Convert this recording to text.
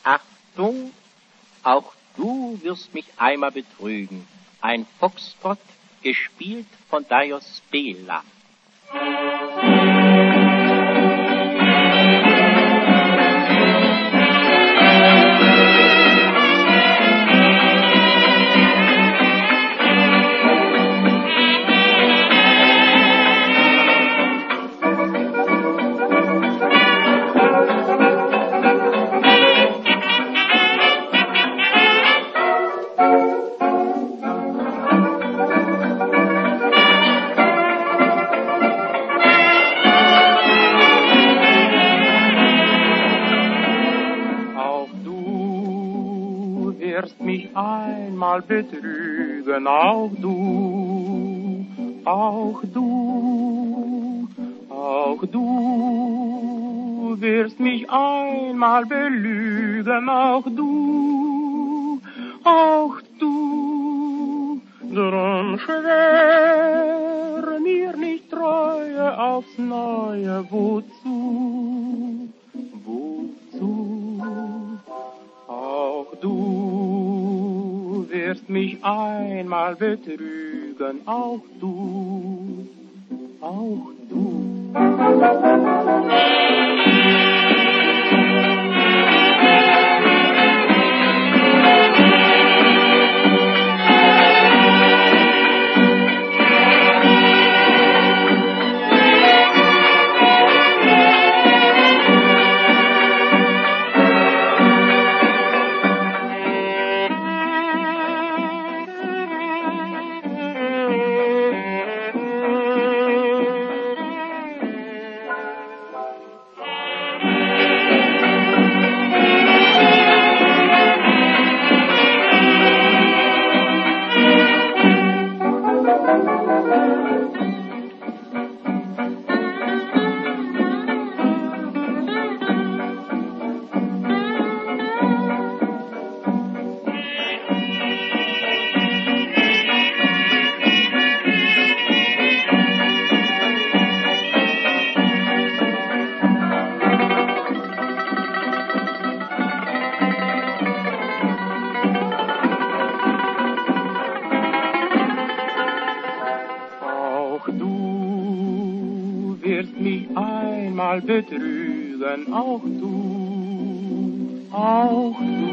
Achtung, auch du wirst mich einmal betrügen. Ein Foxtrott, gespielt von Dajos Bela. Wirst mich einmal betrügen, auch du, auch du, auch du wirst mich einmal belügen, auch du, auch du. Drum schwör mir nicht Treue aufs Neue, wozu, wozu? Auch du wirst mich einmal betrügen, auch du, auch du. Auch du wirst mich einmal betrügen, auch du, auch du.